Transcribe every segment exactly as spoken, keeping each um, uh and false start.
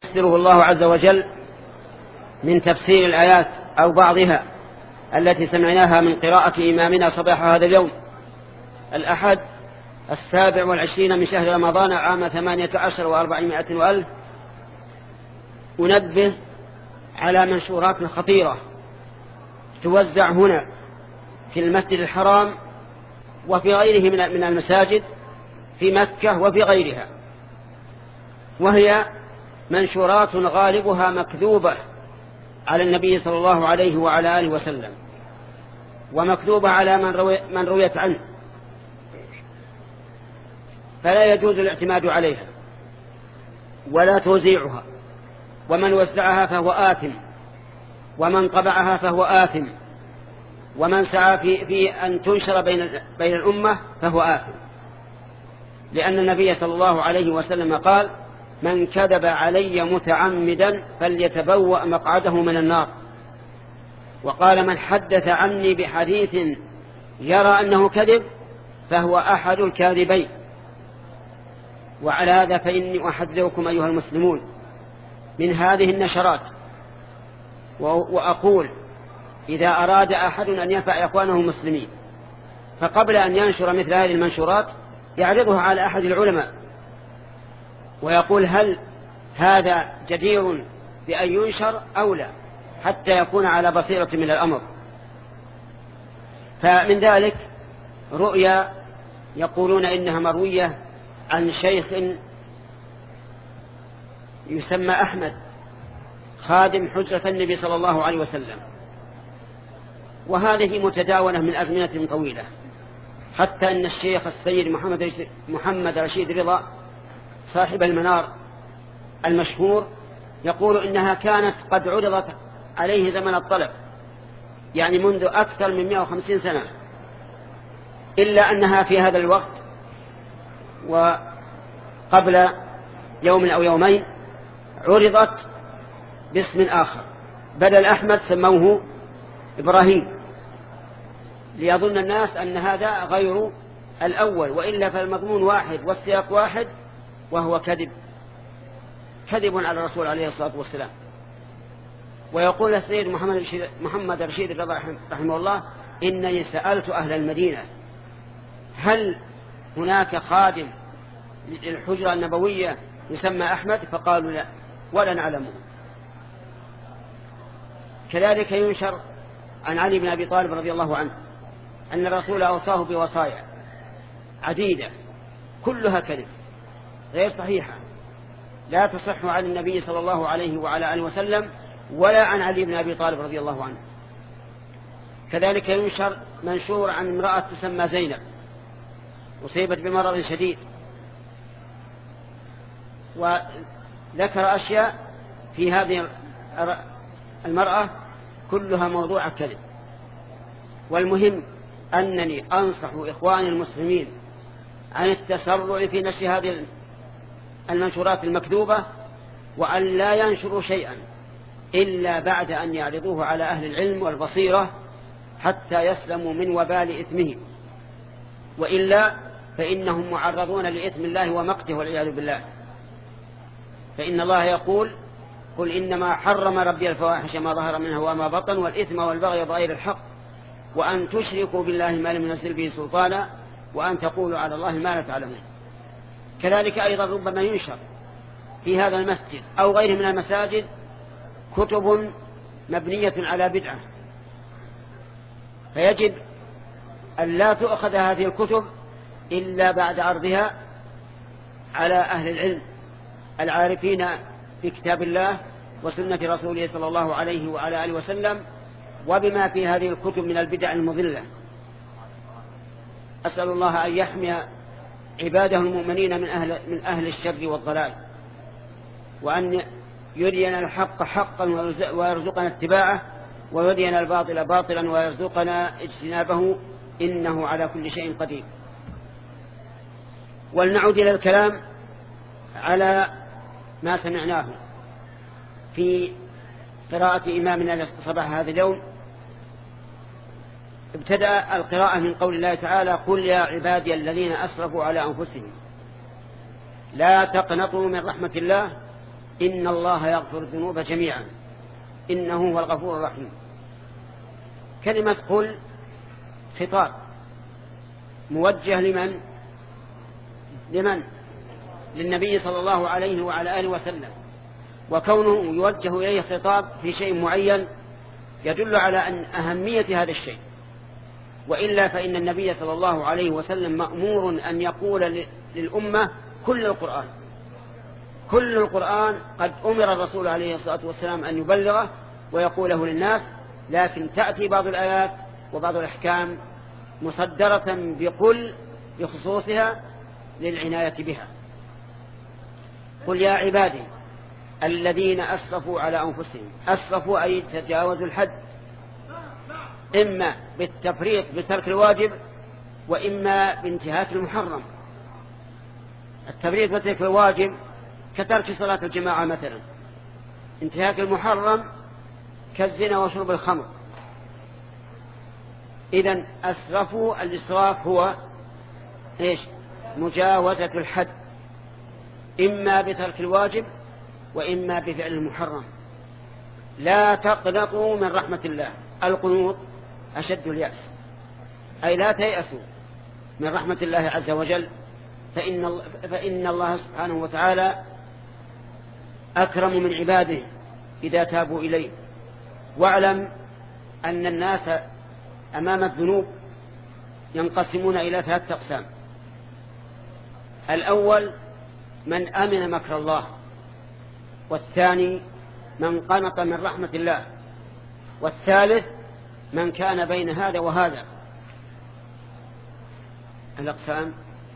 يفسره الله عز وجل من تفسير الآيات أو بعضها التي سمعناها من قراءة إمامنا صباح هذا اليوم الأحد السابع والعشرين من شهر رمضان عام ثمانية عشر وأربعمائة وألف. أنبه على منشورات خطيرة توزع هنا في المسجد الحرام وفي غيره من المساجد في مكة وفي غيرها، وهي منشورات غالبها مكذوبة على النبي صلى الله عليه وعلى آله وسلم، ومكذوبة على من, روي من رويت عنه، فلا يجوز الاعتماد عليها ولا توزيعها، ومن وزعها فهو آثم، ومن طبعها فهو آثم، ومن سعى في, في أن تنشر بين, بين الأمة فهو آثم، لأن النبي صلى الله عليه وسلم قال: من كذب علي متعمدا فليتبوأ مقعده من النار. وقال: من حدث عني بحديث يرى أنه كذب فهو أحد الكاذبين. وعلى هذا فإني أحذركم أيها المسلمون من هذه النشرات، وأقول: إذا أراد أحد أن ينفع إخوانه المسلمين فقبل أن ينشر مثل هذه المنشورات يعرضها على أحد العلماء ويقول: هل هذا جدير بأن ينشر أو لا، حتى يكون على بصيرة من الأمر. فمن ذلك رؤيا يقولون إنها مروية عن شيخ يسمى أحمد خادم حجرة النبي صلى الله عليه وسلم، وهذه متداولة من أزمنة طويلة، حتى أن الشيخ السيد محمد, محمد رشيد رضا صاحب المنار المشهور يقول إنها كانت قد عرضت عليه زمن الطلب، يعني منذ أكثر من مئة وخمسين سنة، إلا أنها في هذا الوقت وقبل يوم أو يومين عرضت باسم آخر، بدل أحمد سموه إبراهيم، ليظن الناس أن هذا غير الأول، وإلا فالمضمون واحد والسياق واحد، وهو كذب كذب على الرسول عليه الصلاة والسلام. ويقول السيد محمد, محمد رشيد الرضا رحمه الله: إنني سألت أهل المدينة هل هناك خادم للحجرة النبوية يسمى أحمد؟ فقالوا لا ولا نعلمه. كذلك ينشر عن علي بن أبي طالب رضي الله عنه أن الرسول أوصاه بوصايا عديدة كلها كذب غير صحيحة، لا تصح عن النبي صلى الله عليه وعلى آله وسلم ولا عن علي بن أبي طالب رضي الله عنه. كذلك ينشر منشور عن امرأة تسمى زينب أصيبت بمرض شديد، وذكر أشياء في هذه المرأة كلها موضوع كذب. والمهم أنني أنصح إخواني المسلمين عن التسرع في نشر هذه المنشورات المكذوبة، وأن لا ينشروا شيئا إلا بعد أن يعرضوه على أهل العلم والبصيرة حتى يسلموا من وبال إثمه، وإلا فإنهم معرضون لإثم الله ومقته والعياذ بالله. فإن الله يقول: قل إنما حرم ربي الفواحش ما ظهر منها وما بطن والإثم والبغي بغير الحق وأن تشركوا بالله ما لم ينزل به سلطانا وأن تقولوا على الله ما لا تعلمون. كذلك أيضا ربما ينشر في هذا المسجد أو غيره من المساجد كتب مبنية على بدعة، فيجب أن لا تؤخذ هذه الكتب إلا بعد عرضها على أهل العلم العارفين بكتاب الله وسنة رسوله صلى الله عليه وعلى آله وسلم، وبما في هذه الكتب من البدع المضلة. أسأل الله أن يحمي عباده المؤمنين من أهل, من أهل الشر والضلال، وأن يرينا الحق حقا ويرزقنا اتباعه، ويرينا الباطل باطلا ويرزقنا اجتنابه، إنه على كل شيء قدير. ولنعود إلى الكلام على ما سمعناه في قراءة إمامنا صباح هذا اليوم. ابتدأ القراءة من قول الله تعالى: قل يا عبادي الذين أسرفوا على أنفسهم لا تقنطوا من رحمة الله إن الله يغفر الذنوب جميعا إنه هو الغفور الرحيم. كلمة قل خطاب موجه لمن لمن للنبي صلى الله عليه وعلى آله وسلم، وكونه يوجه إليه خطاب في شيء معين يدل على أن أهمية هذا الشيء، وإلا فإن النبي صلى الله عليه وسلم مأمور أن يقول للأمة كل القرآن كل القرآن قد أمر الرسول عليه الصلاة والسلام أن يبلغه ويقوله للناس، لكن تأتي بعض الآيات وبعض الأحكام مصدرة بقل بخصوصها للعناية بها. قل يا عبادي الذين أسرفوا على أنفسهم، أسرفوا أي تجاوزوا الحد، إما بالتفريط بترك الواجب وإما بانتهاك المحرم. التفريط بترك الواجب كترك صلاة الجماعة مثلا، انتهاك المحرم كالزنا وشرب الخمر. إذن أسرفوا، الإسراف هو إيش؟ مجاوزة الحد، إما بترك الواجب وإما بفعل المحرم. لا تقنطوا من رحمة الله، القنوط أشد اليأس، أي لا تيأسوا من رحمة الله عز وجل، فإن, فإن الله سبحانه وتعالى أكرم من عباده إذا تابوا إليه. واعلم أن الناس أمام الذنوب ينقسمون إلى ثلاثة أقسام. الأول من أمن مكر الله، والثاني من قنط من رحمة الله، والثالث من كان بين هذا وهذا. الأقسام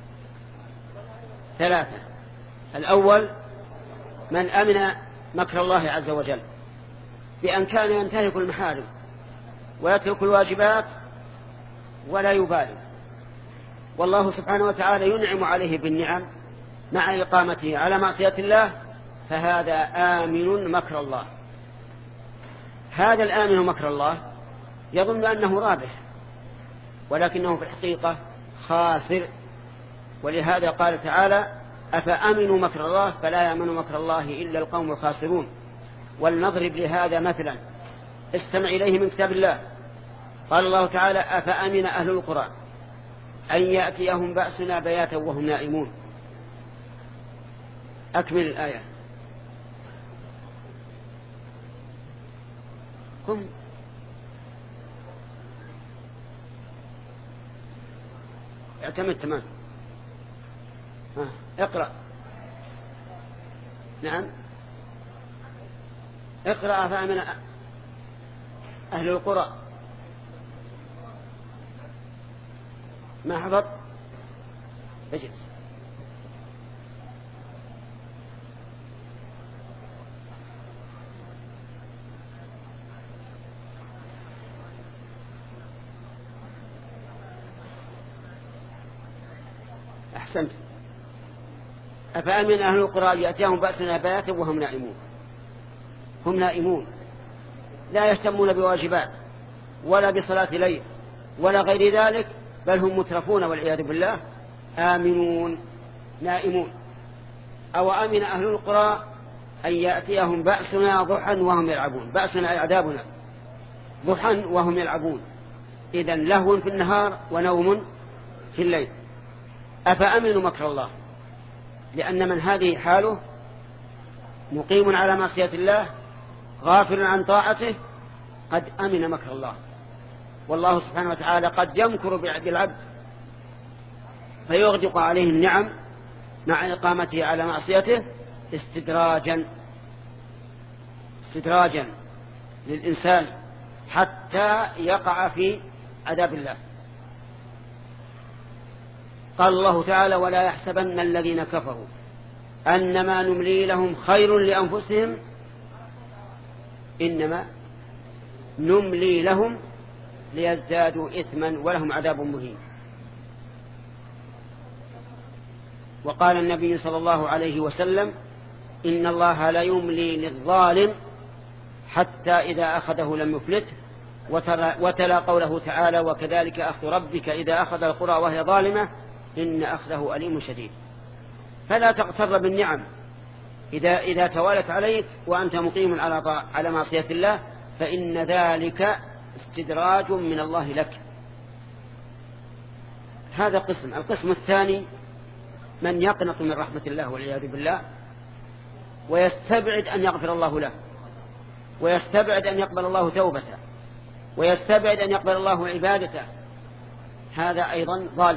ثلاثة. الأول من أمن مكر الله عز وجل بأن كان ينتهك المحارم ويترك الواجبات ولا يبالي، والله سبحانه وتعالى ينعم عليه بالنعم مع إقامته على معصية الله، فهذا آمن مكر الله. هذا الآمن مكر الله يظن أنه رابح، ولكنه في الحقيقة خاسر. ولهذا قال تعالى أفأمنوا مكر الله فلا يأمن مكر الله إلا القوم الخاسرون. ولنضرب لهذا مثلا، استمع إليه من كتاب الله. قال الله تعالى أفأمن أهل القرى أن يأتيهم بأسنا بياتا وهم نائمون. أكمل الآية. قم اعتمد تمام. ها. اقرأ. نعم اقرأ أفأمن أهل القرى. ما حفظ اجلس. أحسنت. أفأمن أهل القرى يأتيهم بأسنا بياتا وهم نائمون. هم نائمون لا يهتمون بواجبات ولا بصلاة ليل ولا غير ذلك، بل هم مترفون والعياذ بالله، آمنون نائمون. أو أمن أهل القرى أن يأتيهم بأسنا ضحى وهم يلعبون. بأسنا عذابنا ضحى وهم يلعبون، إذن لهو في النهار ونوم في الليل. أفأمنوا مكر الله، لأن من هذه حاله مقيم على معصية الله غافل عن طاعته قد أمن مكر الله. والله سبحانه وتعالى قد يمكر بالعبد فيغدق عليه النعم مع إقامته على معصيته استدراجا استدراجا للإنسان حتى يقع في عذاب الله. قال الله تعالى ولا يحسبن الذين كفروا أنما نملي لهم خير لأنفسهم إنما نملي لهم ليزدادوا إثما ولهم عذاب مهين. وقال النبي صلى الله عليه وسلم إن الله لا يملي للظالم حتى إذا أخذه لم يفلته. وتلا قوله تعالى وكذلك أخذ ربك إذا أخذ القرى وهي ظالمة إن أخذه أليم شديد. فلا تغتر بالنعم إذا, إذا توالت عليك وأنت مقيم على, على معصية الله فإن ذلك استدراج من الله لك. هذا قسم. القسم الثاني من يقنط من رحمة الله والعياذ بالله ويستبعد أن يغفر الله له، ويستبعد أن يقبل الله توبته، ويستبعد أن يقبل الله عبادته. هذا أيضا ضال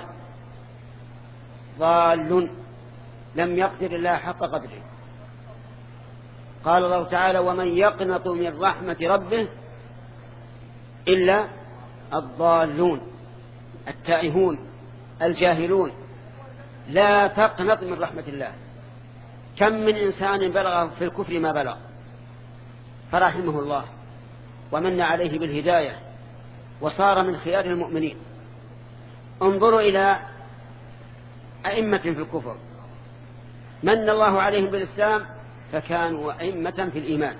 ضال لم يقدر الله حق قدره. قال الله تعالى ومن يقنط من رحمة ربه إلا الضالون التائهون الجاهلون. لا تقنط من رحمة الله. كم من إنسان بلغ في الكفر ما بلغ فرحمه الله ومن عليه بالهداية وصار من خيار المؤمنين. انظروا إلى أئمة في الكفر من الله عليهم بالإسلام فكانوا أئمة في الإيمان.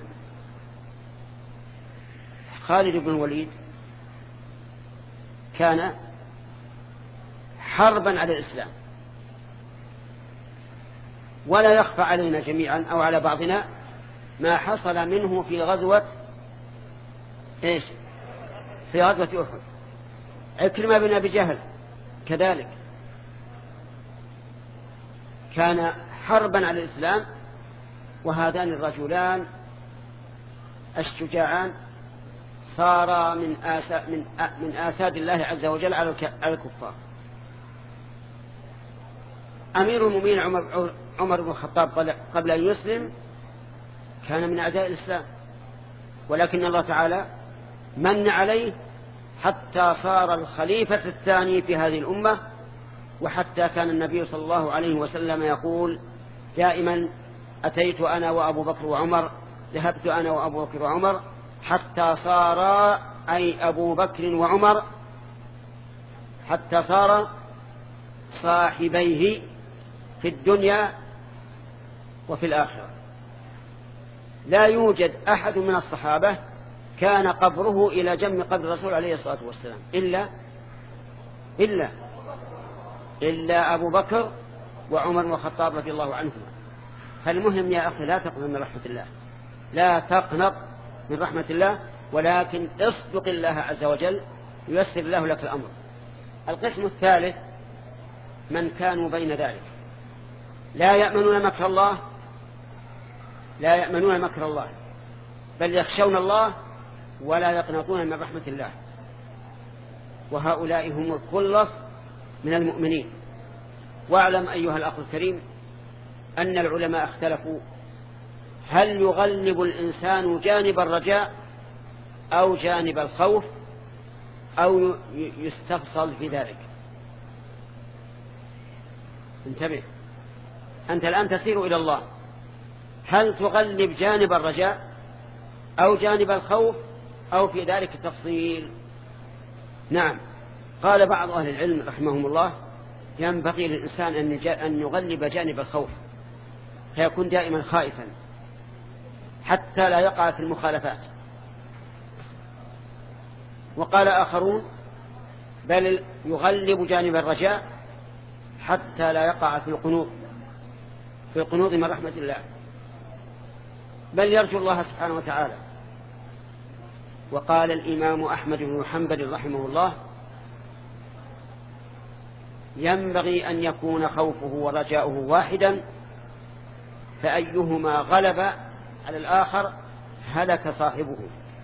خالد بن الوليد كان حربا على الإسلام، ولا يخفى علينا جميعا أو على بعضنا ما حصل منه في غزوة إيش في غزوة أحد. عكرمة بن أبي جهل كذلك كان حربا على الإسلام، وهذان الرجلان الشجاعان صارا من آساد, من, من آساد الله عز وجل على الكفار. أمير المؤمنين عمر, عمر بن الخطاب قبل أن يسلم كان من أعداء الإسلام، ولكن الله تعالى من عليه حتى صار الخليفة الثاني في هذه الأمة. وحتى كان النبي صلى الله عليه وسلم يقول دائما أتيت أنا وأبو بكر وعمر، ذهبت أنا وأبو بكر وعمر حتى صار أي أبو بكر وعمر حتى صار صاحبيه في الدنيا وفي الآخرة. لا يوجد أحد من الصحابة كان قبره إلى جنب قبر الرسول عليه الصلاة والسلام إلا إلا إلا أبو بكر وعمر بن الخطاب رضي الله عنهما. فالمهم يا أخي لا تقنط من رحمة الله، لا تقنط من رحمة الله، ولكن اصدق الله عز وجل ييسر الله لك الأمر. القسم الثالث من كانوا بين ذلك لا يأمنون مكر الله لا يأمنون مكر الله بل يخشون الله ولا يقنطون من رحمة الله. وهؤلاء هم الخلص من المؤمنين. واعلم أيها الأخ الكريم أن العلماء اختلفوا هل يغلب الإنسان جانب الرجاء أو جانب الخوف أو يستفصل في ذلك. انتبه، أنت الآن تسير إلى الله، هل تغلب جانب الرجاء أو جانب الخوف أو في ذلك تفصيل؟ نعم، قال بعض أهل العلم رحمهم الله ينبغي للإنسان أن يغلب جانب الخوف فيكون دائما خائفا حتى لا يقع في المخالفات. وقال آخرون بل يغلب جانب الرجاء حتى لا يقع في القنوط في القنوط من رحمة الله، بل يرجو الله سبحانه وتعالى. وقال الإمام أحمد بن حنبل رحمه الله ينبغي أن يكون خوفه ورجاؤه واحدا، فأيهما غلب على الآخر هلك صاحبه.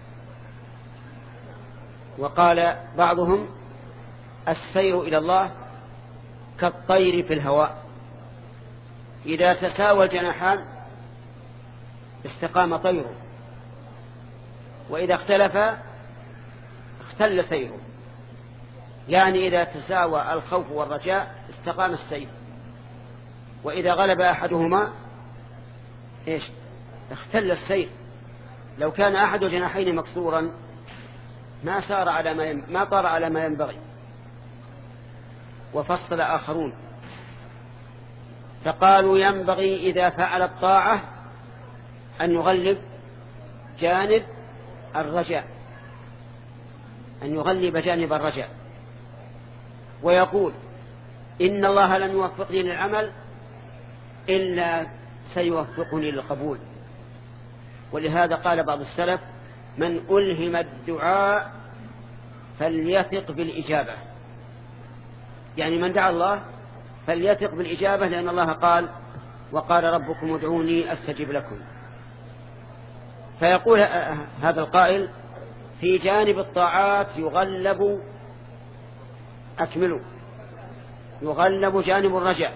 وقال بعضهم السير إلى الله كالطير في الهواء، إذا تساوى الجناحان استقام طيره، وإذا اختلف اختل سيره. يعني إذا تساوى الخوف والرجاء استقام السير، وإذا غلب أحدهما إيش اختل السير. لو كان أحد الجناحين مكسورا ما سار على ما يم... ما طار على ما ينبغي. وفصل آخرون فقالوا ينبغي إذا فعل الطاعة أن يغلب جانب الرجاء أن يغلب جانب الرجاء ويقول إن الله لن يوفقني للعمل إلا سيوفقني للقبول. ولهذا قال بعض السلف: من ألهم الدعاء فليثق بالإجابة. يعني من دعا الله فليثق بالإجابة، لأن الله قال: وقال ربكم ادعوني أستجب لكم. فيقول هذا القائل: في جانب الطاعات يغلب أكملوا يغلب جانب الرجاء،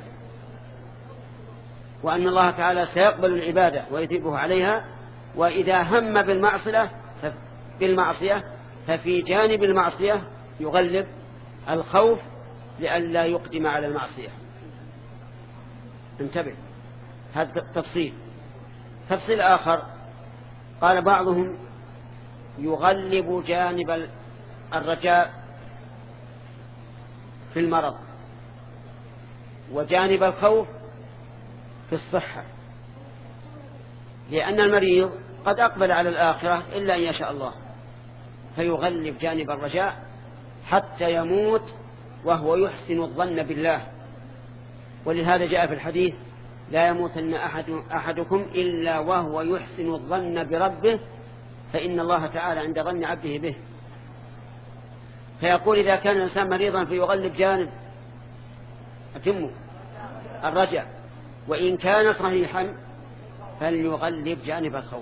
وأن الله تعالى سيقبل العبادة ويثيبه عليها. وإذا هم بالمعصية بالمعصية ففي جانب المعصية يغلب الخوف لئلا يقدم على المعصية. انتبه، هذا تفصيل. تفصيل آخر قال بعضهم: يغلب جانب الرجاء في المرض، وجانب الخوف في الصحة، لأن المريض قد أقبل على الآخرة إلا أن يشاء الله، فيغلب جانب الرجاء حتى يموت وهو يحسن الظن بالله. ولهذا جاء في الحديث: لا يموتن أحد أحدكم إلا وهو يحسن الظن بربه، فإن الله تعالى عند ظن عبده به. فيقول: إذا كان الإنسان مريضا فيغلب جانب أتمه الرجاء، وإن كان صحيحا فليغلب جانب الخوف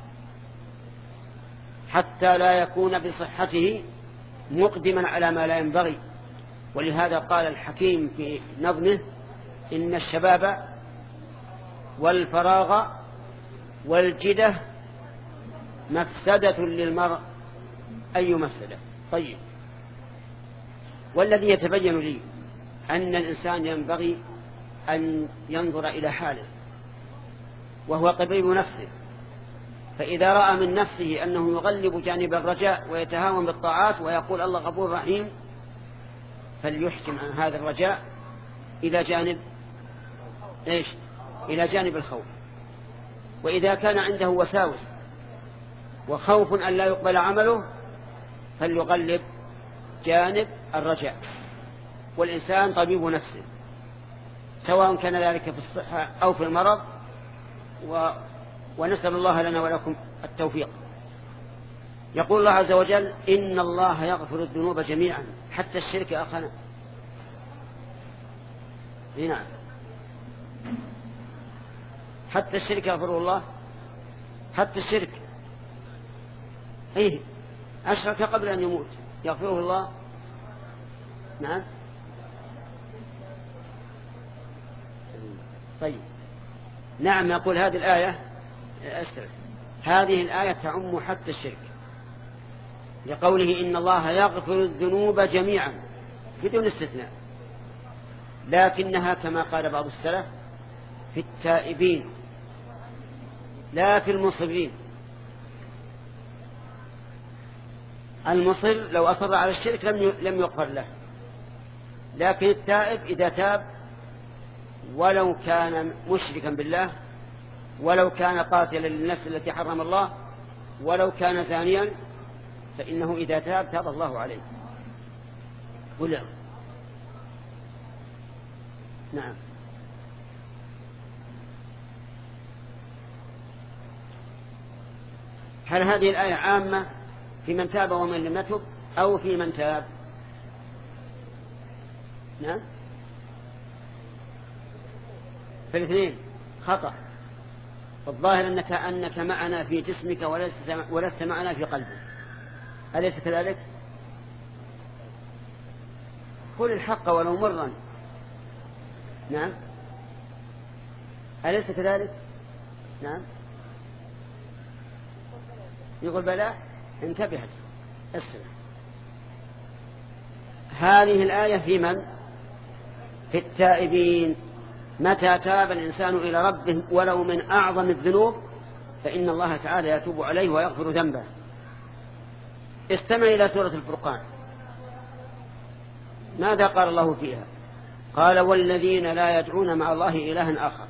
حتى لا يكون بصحته مقدما على ما لا ينبغي. ولهذا قال الحكيم في نظمه: إن الشباب والفراغ والجدة مفسدة للمرء، أي مفسدة. طيب، والذي يتبين لي أن الإنسان ينبغي أن ينظر إلى حاله، وهو طبيب نفسه، فإذا رأى من نفسه أنه يغلب جانب الرجاء ويتهاون بالطاعات ويقول الله غفور رحيم، فليحكم عن هذا الرجاء إلى جانب إيش؟ إلى جانب الخوف. وإذا كان عنده وساوس وخوف أن لا يقبل عمله فليغلب جانب الرجاء. والإنسان طبيب نفسه، سواء كان ذلك في الصحة أو في المرض، و... ونسأل الله لنا ولكم التوفيق. يقول الله عز وجل: إن الله يغفر الذنوب جميعا حتى الشرك أخنا. هنا حتى الشرك يغفره الله، حتى الشرك إيه أشرك قبل أن يموت يغفره الله. نعم. طيب، نعم. يقول هذه الآية أسترد. هذه الآية تعم حتى الشرك، لقوله: إن الله يغفر الذنوب جميعا بدون استثناء، لكنها كما قال بعض السلف في التائبين لا في المصرين. المصر لو أصر على الشرك لم يغفر له، لكن التائب إذا تاب ولو كان مشركا بالله، ولو كان قاتلا للنفس التي حرم الله، ولو كان زانيا، فإنه إذا تاب تاب الله عليه. ولا نعم. هل هذه الآية عامة في من تاب ومن لم يتب، أو في من تاب؟ نعم، في الاثنين خطأ. والظاهر أنك, أنك معنا في جسمك ولست معنا في قلبك، أليس كذلك؟ قل الحق ولو مرا. نعم، أليس كذلك؟ نعم. يقول بلى، انتبهت السنة. هذه الآية في من؟ في التائبين. متى تاب الإنسان إلى ربه ولو من أعظم الذنوب فإن الله تعالى يتوب عليه ويغفر ذنبه. استمع إلى سورة الفرقان، ماذا قال الله فيها؟ قال: والذين لا يدعون مع الله إلها آخر،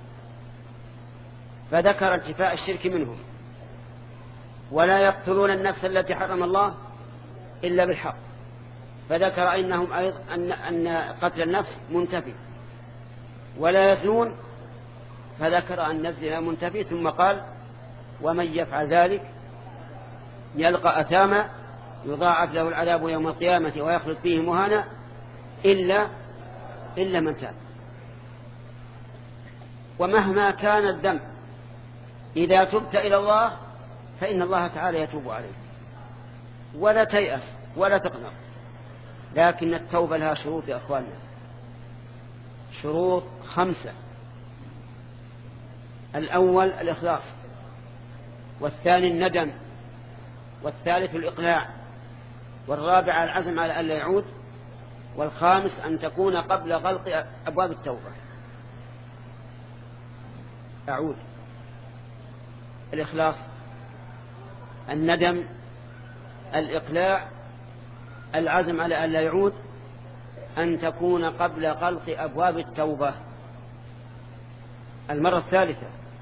فذكر انتفاء الشرك منهم. ولا يقتلون النفس التي حرم الله إلا بالحق، فذكر إنهم أيضا أن, أن قتل النفس منتفي. ولا يزنون، فذكر أن الزنا منتفي، ثم قال ومن يفعل ذلك يلقى أثاما يضاعف له العذاب يوم القيامة ويخلد فيه مهانا إلا إلا من تاب. ومهما كان الذنب إذا تبت إلى الله فإن الله تعالى يتوب عليه، ولا تيأس ولا تقنط. لكن التوبة لها شروط يا أخواننا، شروط خمسة: الأول الإخلاص، والثاني الندم، والثالث الإقلاع، والرابع العزم على ألا يعود، والخامس أن تكون قبل غلق أبواب التوبة. أعود: الإخلاص، الندم، الإقلاع، العزم على ألا يعود، أن تكون قبل غلق أبواب التوبة. المرة الثالثة: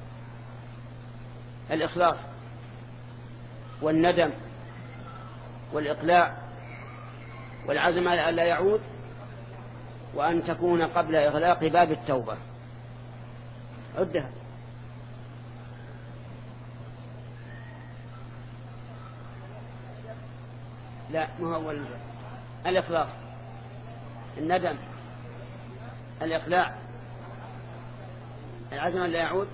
الإخلاص والندم والإقلاع والعزم على ألا يعود، وأن تكون قبل إغلاق باب التوبة. عدها: لا، ما هو الإخلاص، الندم، الإقلاع، العزم ألا يعود،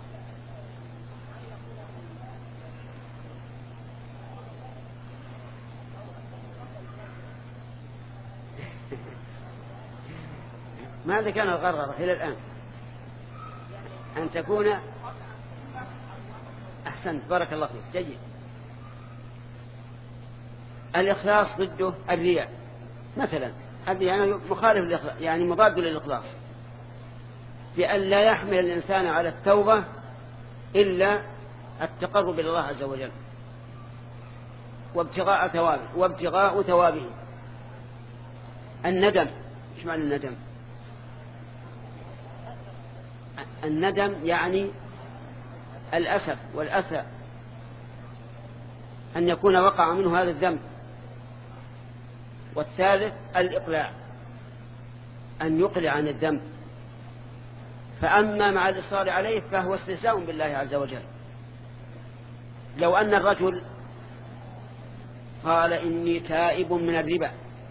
ماذا كان الغرغرة إلى الآن؟ أن تكون أحسنت، بارك الله فيك، جيد. الإخلاص ضده الرياء مثلا، هذا يعني مخالف للإخلاص، يعني مضاد للإخلاص، بأن لا يحمل الإنسان على التوبة إلا التقرب إلى الله عز وجل وابتغاء ثوابه وابتغاء ثوابه. الندم، ايش معنى الندم؟ الندم يعني الأسف والأسى أن يكون وقع منه هذا الذنب. والثالث الإقلاع، أن يقلع عن الذنب. فأما مع الإصرار عليه فهو استهزاء بالله عز وجل. لو أن الرجل قال إني تائب من الربا،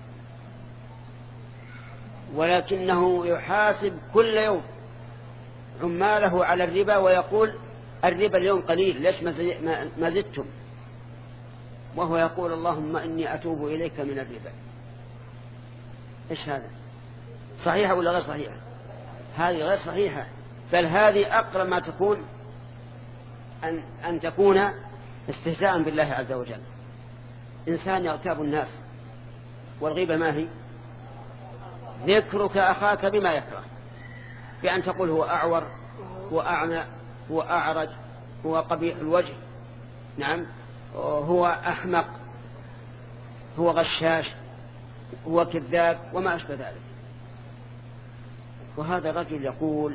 ولكنه يحاسب كل يوم عماله على الربا ويقول الربا اليوم قليل، ليش ما زدتم؟ وهو يقول اللهم إني أتوب إليك من الربا. إيش هذا؟ صحيحة ولا غير صحيحة؟ هذه غير صحيحة، بل هذه أقرب ما تكون أن, أن تكون استهزاء بالله عز وجل. إنسان يغتاب الناس، والغيبة ما هي؟ ذكرك أخاك بما يكره، بأن تقول هو أعور، هو أعمى، هو أعرج، هو قبيح الوجه، نعم، هو أحمق، هو غشاش، هو كذاب، وما أشبه ذلك. وهذا الرجل يقول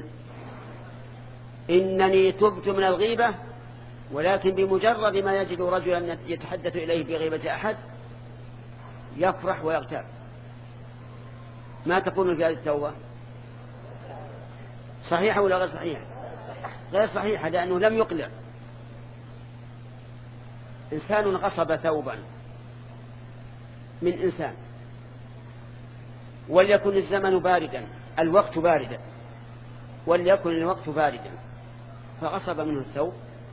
إنني تبت من الغيبة، ولكن بمجرد ما يجد رجلا يتحدث إليه بغيبة أحد يفرح ويغتاب. ما تكون في هذه التوبة؟ صحيحة ولا غير صحيحة؟ غير صحيحة، لأنه لم يقلع. إنسان غصب ثوبا من إنسان، وليكن الزمن باردا، الوقت باردا، وليكن الوقت باردا، فغصب منه الثوب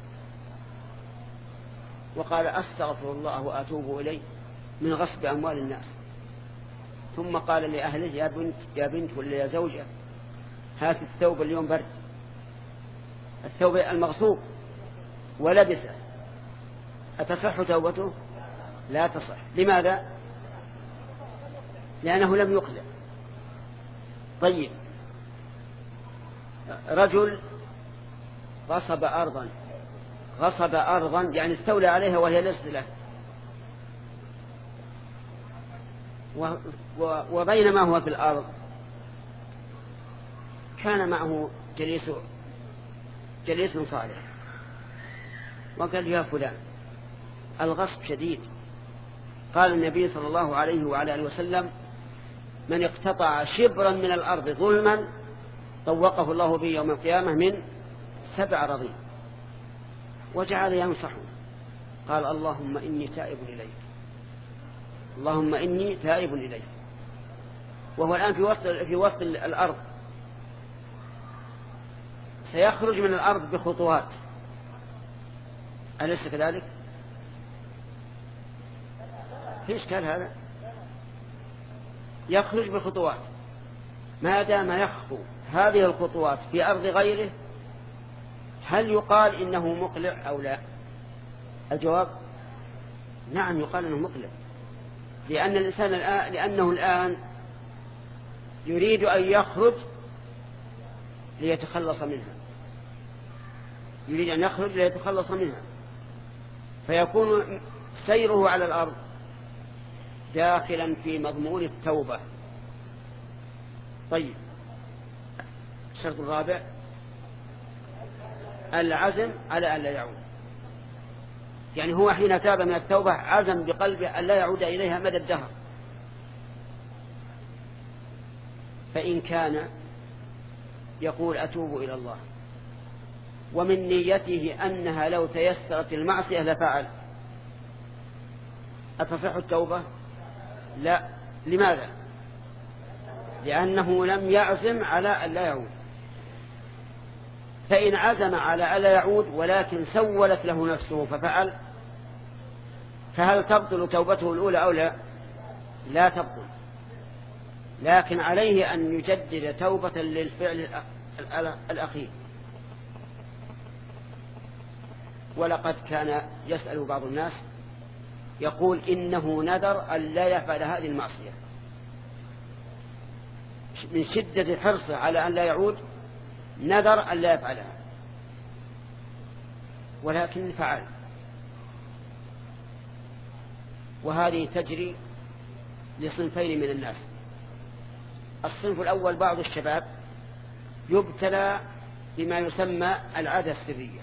وقال أستغفر الله وأتوب إليه من غصب أموال الناس. ثم قال لأهله يا بنت يا بنت ولا يا زوجة، هات الثوب اليوم برد، الثوب المغصوب، ولبسه. أتصح توبته؟ لا تصح. لماذا؟ لأنه لم يقلع. طيب، رجل غصب أرضا، غصب أرضا يعني استولى عليها وهي ليست له، وبينما هو في الأرض كان معه جليس جليس صالح، وقال يا فلان الغصب شديد. قال النبي صلى الله عليه وعلى آله وسلم من اقتطع شبرا من الأرض ظلما طوقه الله به يوم القيامة من سبع أراضين وجعل ينصحه، قال اللهم إني تائب إليك، اللهم إني تائب إليك، وهو الآن في وسط في وسط الأرض، سيخرج من الأرض بخطوات، أليس كذلك؟ في إشكال هذا؟ يخرج بخطوات، ما دام يخطو هذه الخطوات في أرض غيره هل يقال إنه مقلع أو لا؟ الجواب نعم، يقال إنه مقلع، لأن الإنسان الآن لأنه الآن يريد أن يخرج ليتخلص منها، يريد أن يخرج ليتخلص منها، فيكون سيره على الأرض داخلا في مضمون التوبة. طيب، الشرط الرابع العزم على أن لا يعود، يعني هو حين تاب من التوبة عزم بقلبه أن لا يعود إليها مدى الدهر، فإن كان يقول أتوب إلى الله ومن نيته أنها لو تيسرت المعصية لفعل، أتصح التوبة؟ لا. لماذا؟ لأنه لم يعزم على أن لا يعود. فإن عزم على أن لا يعود ولكن سولت له نفسه ففعل، فهل تبطل توبته الأولى أو لا؟ لا تبطل، لكن عليه أن يجدد توبة للفعل الأخير. ولقد كان يسأل بعض الناس يقول إنه نذر أن لا يفعل هذه المعصية، من شدة حرصه على أن لا يعود نذر أن لا يفعلها، ولكن فعل. وهذه تجري لصنفين من الناس. الصنف الأول بعض الشباب يبتلى بما يسمى العادة السرية،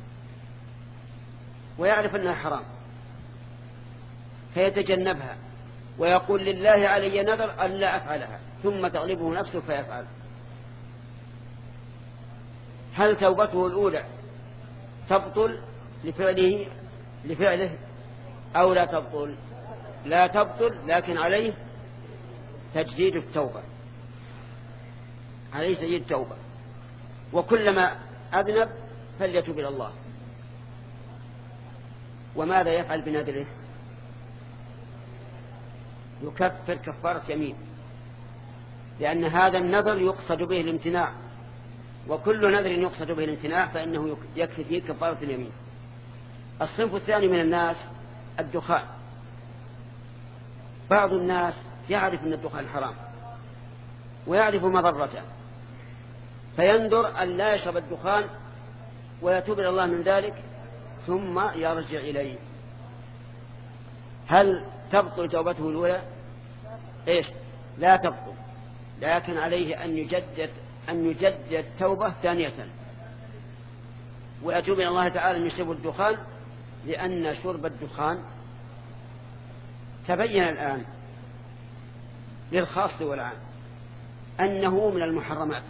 ويعرف أنها حرام فيتجنبها ويقول لله علي نذر أن لا أفعلها، ثم تغلبه نفسه فيفعل. هل توبته الأولى تبطل لفعله لفعله أو لا تبطل؟ لا تبطل، لكن عليه تجديد التوبة، عليه تجديد التوبة، وكلما أذنب فليتوب إلى الله. وماذا يفعل بنذره؟ يكفر كفارة يمين، لأن هذا النذر يقصد به الامتناع، وكل نذر يقصد به الامتناع فإنه يكفي فيه كفارة اليمين. الصنف الثاني من الناس الدخان. بعض الناس يعرف أن الدخان حرام ويعرف مضرته، فينذر أن لا يشرب الدخان ويتوب إلى الله من ذلك ثم يرجع إليه. هل تبطل توبته الأولى؟ إيش؟ لا تبطل، لكن عليه أن يجدد أن يجدد توبة ثانية ويتوب إلى الله تعالى من شرب الدخان، لأن شرب الدخان تبين الآن للخاص والعام أنه من المحرمات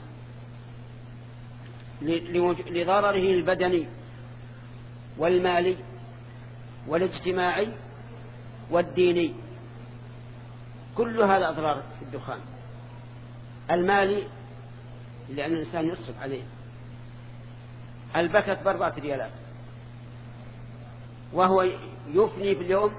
لضرره البدني والمالي والاجتماعي والديني. كل هذا أضرار في الدخان. المالي لأن الإنسان يصرف عليه، البكت بأربعة ريالات وهو يفني في اليوم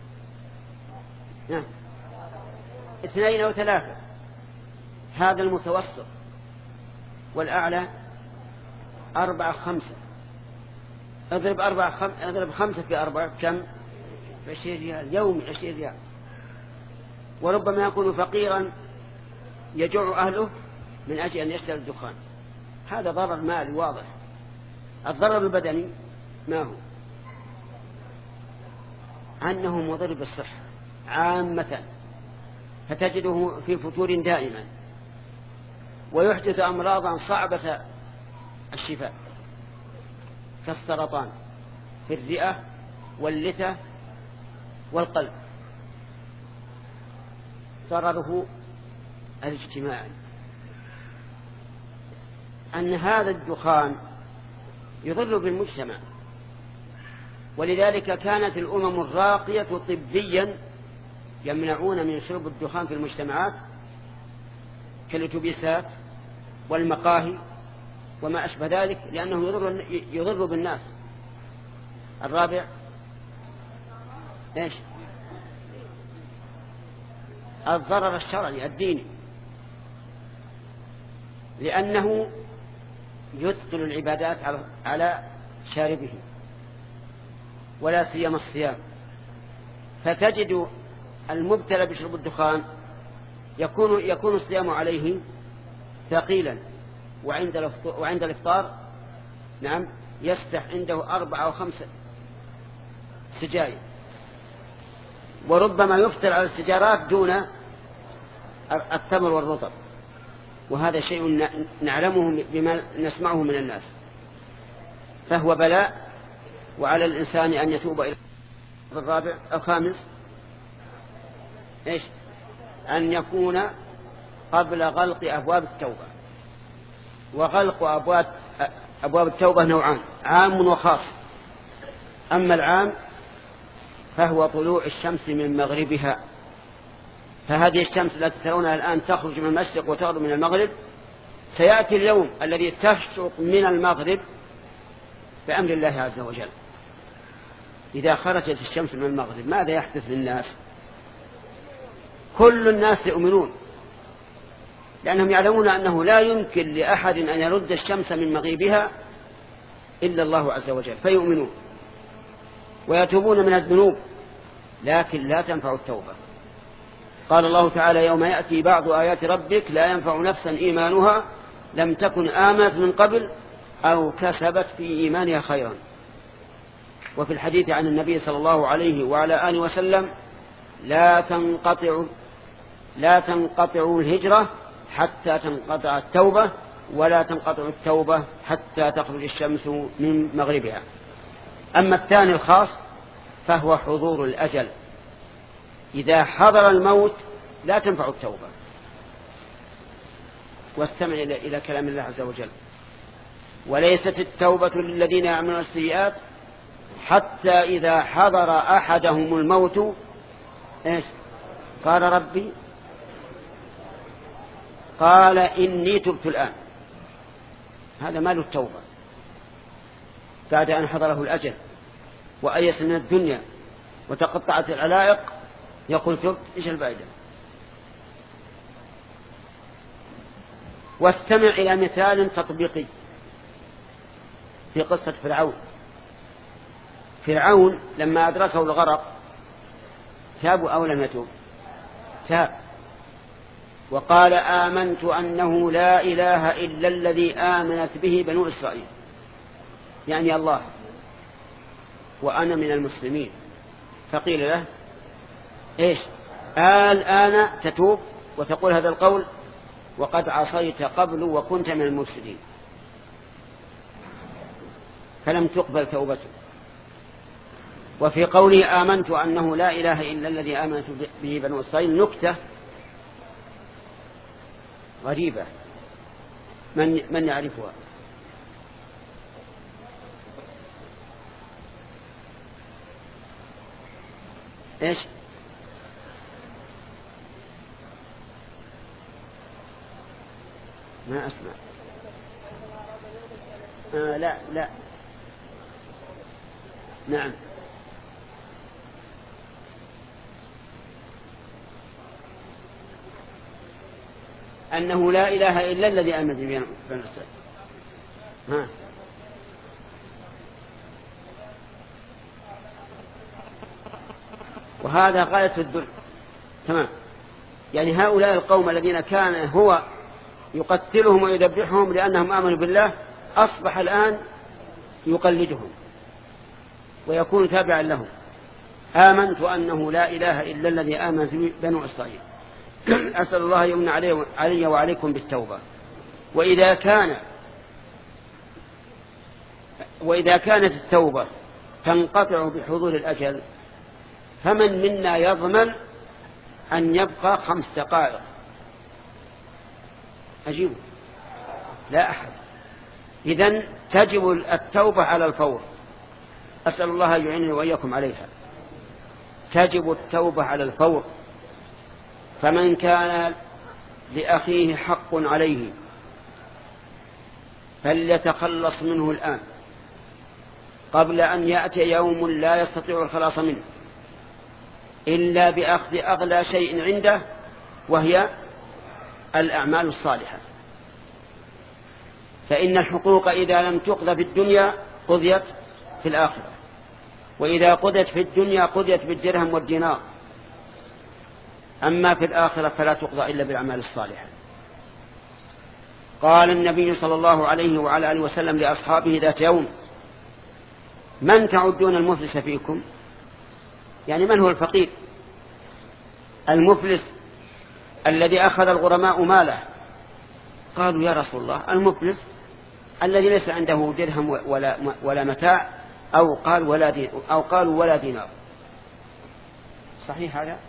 اثنين أو ثلاثة، هذا المتوسط، والأعلى أربعة خمسة. اضرب أربعة خم... اضرب خمسة في أربعة كم؟ عشرين ريال يوم، عشرين ريال. وربما يكون فقيرا يجوع أهله من أجل أن يشتري الدخان. هذا ضرر مالي واضح. الضرر البدني ما هو؟ أنه مضر بالصحة عامة، فتجده في فتور دائما، ويحدث أمراضا صعبة الشفاء كالسرطان في الرئة واللثة والقلب. ضرره الاجتماعي أن هذا الدخان يضر بالمجتمع. ولذلك كانت الأمم الراقية طبيا يمنعون من شرب الدخان في المجتمعات كالاتوبيسات والمقاهي وما أشبه ذلك، لأنه يضر, يضر بالناس. الرابع إيش؟ الضرر الشرعي الديني، لأنه يثقل العبادات على شاربه ولا سيما الصيام. فتجد المبتلى بشرب الدخان يكون يكون الصيام عليه ثقيلا، وعند وعند الإفطار نعم يستح عنده أربعة أو خمسة سجاير، وربما يفطر على السجارات دون التمر والرطب. وهذا شيء نعلمه بما نسمعه من الناس، فهو بلاء، وعلى الإنسان أن يتوب إلى الرابع. الخامس إيش؟ أن يكون قبل غلق أبواب التوبة. وغلق أبواب أبواب التوبة نوعان، عام وخاص. أما العام فهو طلوع الشمس من مغربها، فهذه الشمس التي ترونها الآن تخرج من المشرق وتغرب من المغرب، سيأتي اليوم الذي تشرق من المغرب بأمر الله عز وجل. إذا خرجت الشمس من المغرب ماذا يحدث للناس؟ كل الناس يؤمنون، لأنهم يعلمون أنه لا يمكن لأحد أن يرد الشمس من مغيبها إلا الله عز وجل، فيؤمنون ويتوبون من الذنوب، لكن لا تنفع التوبة. قال الله تعالى: يوم يأتي بعض آيات ربك لا ينفع نفسا إيمانها لم تكن آمنت من قبل أو كسبت في إيمانها خيرا. وفي الحديث عن النبي صلى الله عليه وعلى آله وسلم: لا تنقطع لا تنقطع الهجرة حتى تنقطع التوبة، ولا تنقطع التوبة حتى تخرج الشمس من مغربها. أما الثاني الخاص فهو حضور الأجل. إذا حضر الموت لا تنفع التوبة. واستمع إلى كلام الله عز وجل: وليست التوبة للذين يعملون السيئات حتى إذا حضر أحدهم الموت إيش؟ قال ربي قال إني تبت الآن. هذا مال التوبة بعد أن حضره الأجل وأيس من الدنيا وتقطعت العلائق، يقول تبت. إيش الفائدة؟ واستمع إلى مثال تطبيقي في قصة فرعون. فرعون لما أدركه الغرق تاب أو لم يتوب؟ تاب، وقال: آمنت أنه لا إله إلا الذي آمنت به بنو إسرائيل، يعني الله، وأنا من المسلمين. فقيل له: إيش الآن تتوب وتقول هذا القول وقد عصيت قبل وكنت من المفسدين؟ فلم تقبل توبته. وفي قوله آمنت أنه لا إله إلا الذي آمنت به بنو إسرائيل نكتة غريبة، من من يعرفها؟ إيش؟ ما أسمع. آه لا لا نعم. أنه لا إله إلا الذي آمنت به بنو إسرائيل. ها وهذا غاية الذل. تمام. يعني هؤلاء القوم الذين كان هو يقتلهم ويذبحهم لأنهم آمنوا بالله أصبح الآن يقلدهم ويكون تابعا لهم. آمنت أنه لا إله إلا الذي آمنت به بنو إسرائيل. أسأل الله يمن علي وعليكم بالتوبة. وإذا كان وإذا كانت التوبة تنقطع بحضور الأجل، فمن منا يضمن أن يبقى خمس دقائق؟ أجيب: لا أحد. إذن تجب التوبة على الفور. أسأل الله أن يعينني وإياكم عليها. تجب التوبة على الفور. فمن كان لأخيه حق عليه فليتخلص منه الآن قبل أن يأتي يوم لا يستطيع الخلاص منه إلا بأخذ أغلى شيء عنده، وهي الأعمال الصالحة. فإن الحقوق إذا لم تقضى في الدنيا قضيت في الآخرة، وإذا قضيت في الدنيا قضيت بالدرهم والدينار، أما في الآخرة فلا تقضى إلا بالأعمال الصالحة. قال النبي صلى الله عليه وعلى آله وسلم لأصحابه ذات يوم: من تعدون المفلس فيكم؟ يعني من هو الفقير المفلس الذي أخذ الغرماء ماله؟ قالوا: يا رسول الله، المفلس الذي ليس عنده درهم ولا, ولا متاع، أو قال ولا دين أو قالوا ولا دينار. صحيح هذا؟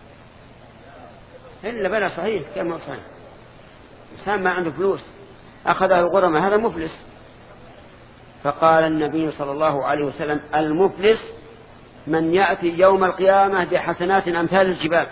إلا بلا صحيح. كما صحيح إنسان ما عنده فلوس أخذه الغرماء، هذا مفلس. فقال النبي صلى الله عليه وسلم: المفلس من يأتي يوم القيامة بحسنات أمثال الجبال،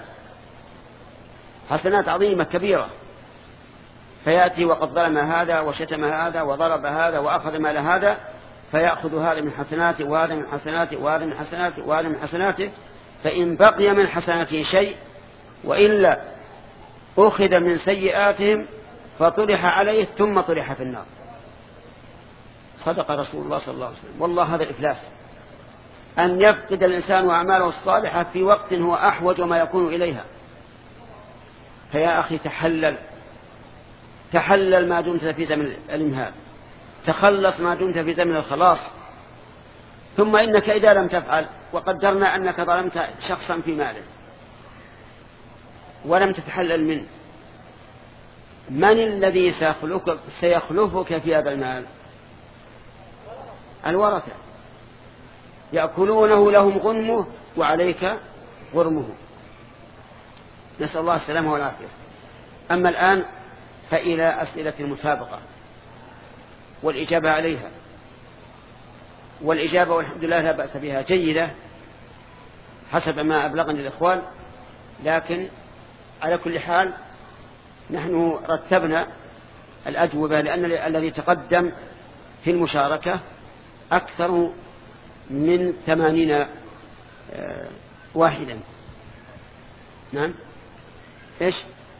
حسنات عظيمة كبيرة، فيأتي وقد ظلم هذا وشتم هذا وضرب هذا وأخذ مال هذا، فيأخذ هذا من حسناته وهذا من حسناته وهذا من حسناته وهذا من حسناته، فإن بقي من حسناته شيء وإلا أخذ من سيئاتهم فطرح عليه ثم طرح في النار. صدق رسول الله صلى الله عليه وسلم. والله هذا الإفلاس، أن يفقد الإنسان أعماله الصالحة في وقت هو أحوج ما يكون إليها. فيا أخي تحلل تحلل ما دمت في زمن الإمهال، تخلص ما دمت في زمن الخلاص. ثم إنك إذا لم تفعل وقدرنا أنك ظلمت شخصا في ماله ولم تتحلل منه، من الذي سيخلفك, سيخلفك في هذا المال؟ الورثة يأكلونه لهم غنمه وعليك غرمه. نسأل الله السلامة والعافية. أما الآن فإلى أسئلة المسابقة والإجابة عليها. والإجابة والحمد لله لا بأس بها، جيدة حسب ما أبلغني الإخوان، لكن على كل حال نحن رتبنا الأجوبة، لأن الذي تقدم في المشاركة أكثر من ثمانين واحدا. نعم. إيش؟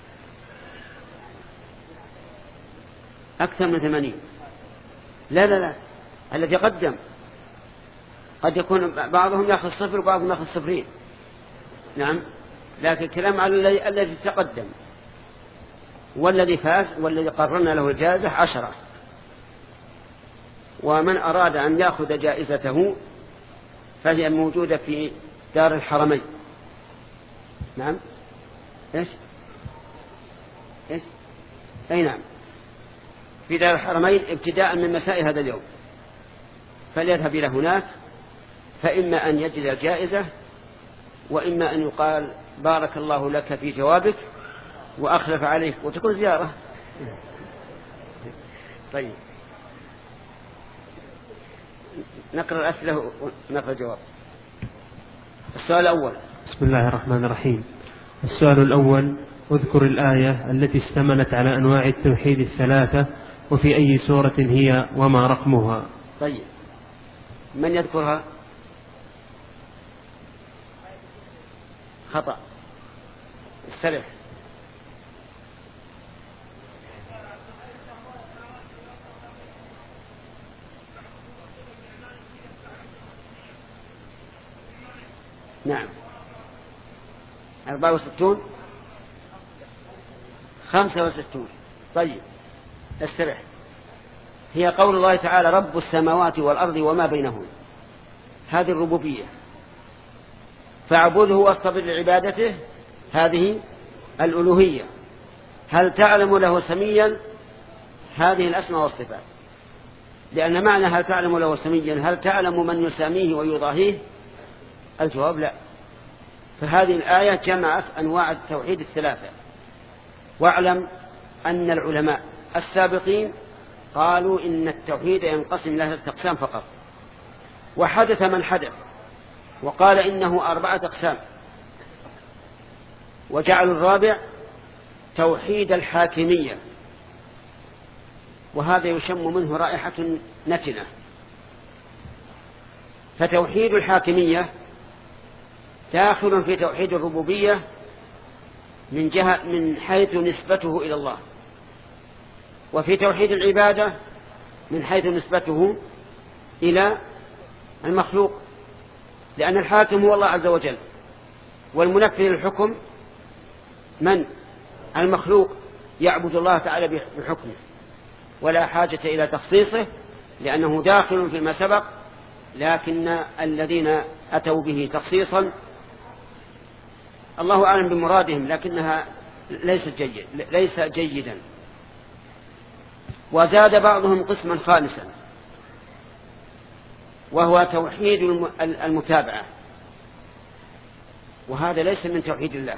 أكثر من ثمانين. لا لا لا الذي قدم قد يكون بعضهم يأخذ صفر وبعضهم يأخذ صفرين. نعم. لكن الكلام على الذي تقدم، والذي فاز والذي قررنا له الجائزة عشرة. ومن أراد أن يأخذ جائزته فهي موجودة في دار الحرمين. نعم. إيش؟ إيش؟ أي نعم، في دار الحرمين ابتداء من مساء هذا اليوم، فليذهب إلى هناك، فإما أن يجد الجائزة وإما أن يقال بارك الله لك في جوابك وأخلف عليك وتكون زيارة. طيب نقرأ الأسئلة ونقرأ الجواب. السؤال الأول. بسم الله الرحمن الرحيم. السؤال الأول: اذكر الآية التي اشتملت على أنواع التوحيد الثلاثة، وفي أي سورة هي وما رقمها؟ طيب من يذكرها؟ خطأ. استرح. نعم. أربعة وستون خمسة وستون. طيب استرح. هي قول الله تعالى: رب السماوات والأرض وما بينهما. هذه الربوبية، فاعبده واصطبر لعبادته. هذه الألوهية. هل تعلم له سميا؟ هذه الأسماء والصفات. لأن معنى هل تعلم له سميا هل تعلم من يساميه ويضاهيه؟ الجواب لا. فهذه الآية جمعت أنواع التوحيد الثلاثة. واعلم أن العلماء السابقين قالوا إن التوحيد ينقسم إلى ثلاثة أقسام فقط، وحدث من حدث وقال إنه أربعة أقسام، وجعلوا الرابع توحيد الحاكمية، وهذا يشم منه رائحة نتنة. فتوحيد الحاكمية داخل في توحيد الربوبية من جهة من حيث نسبته إلى الله، وفي توحيد العبادة من حيث نسبته إلى المخلوق، لأن الحاكم هو الله عز وجل، والمنفذ للحكم من؟ المخلوق يعبد الله تعالى بحكمه، ولا حاجة إلى تخصيصه لأنه داخل فيما سبق، لكن الذين أتوا به تخصيصا الله أعلم بمرادهم، لكنها ليس جيد ليس جيدا. وزاد بعضهم قسما خامسا وهو توحيد المتابعة، وهذا ليس من توحيد الله،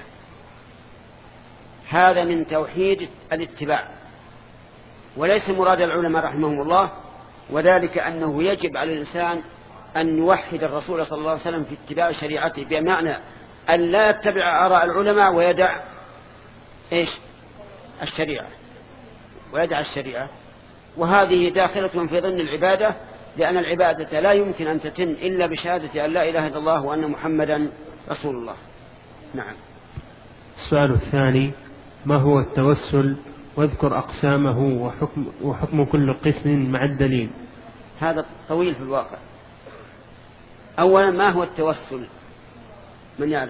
هذا من توحيد الاتباع، وليس مراد العلماء رحمهم الله، وذلك أنه يجب على الإنسان أن يوحد الرسول صلى الله عليه وسلم في اتباع شريعته، بمعنى أن لا يتبع آراء العلماء ويدع إيش؟ الشريعة، ويدع الشريعة. وهذه داخلة في ضمن العبادة، لأن العبادة لا يمكن أن تتم إلا بشهادة أن لا إله إلا الله وأن محمدا رسول الله. نعم. السؤال الثاني: ما هو التوسل؟ واذكر أقسامه وحكم, وحكم كل قسم مع الدليل. هذا طويل في الواقع. أولا، ما هو التوسل؟ من يعرف؟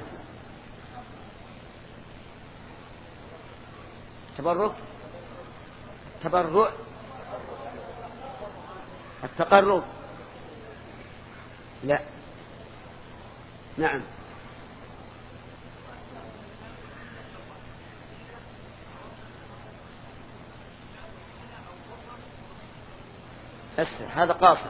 تبرك، تبرع، التقرب، لا. نعم. أسر. هذا قاصر.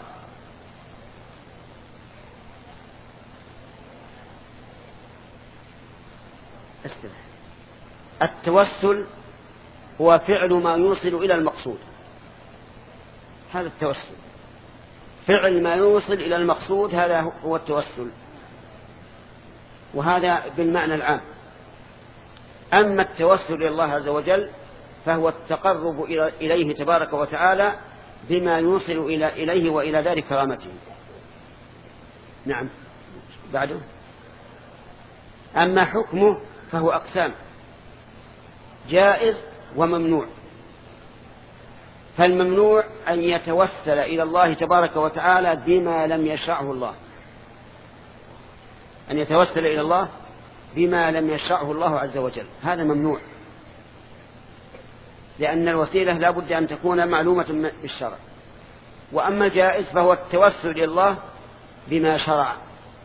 أسر. التوسل هو فعل ما يوصل إلى المقصود، هذا التوسل، فعل ما يوصل إلى المقصود، هذا هو التوسل، وهذا بالمعنى العام. أما التوسل إلى الله عز وجل فهو التقرب إليه تبارك وتعالى بما يوصل إلى إليه وإلى ذلك كرامته. نعم. بعده. أما حكمه فهو أقسام: جائز وممنوع. فالممنوع أن يتوسل إلى الله تبارك وتعالى بما لم يشرعه الله، أن يتوسل إلى الله بما لم يشرعه الله عز وجل، هذا ممنوع، لأن الوسيلة لا بد أن تكون معلومة بالشرع. وأما الجائز فهو التوسل إلى الله بما شرع.